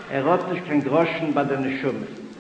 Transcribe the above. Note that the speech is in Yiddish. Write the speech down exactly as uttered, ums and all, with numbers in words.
er hat nicht kein Groschen bei den Schumme.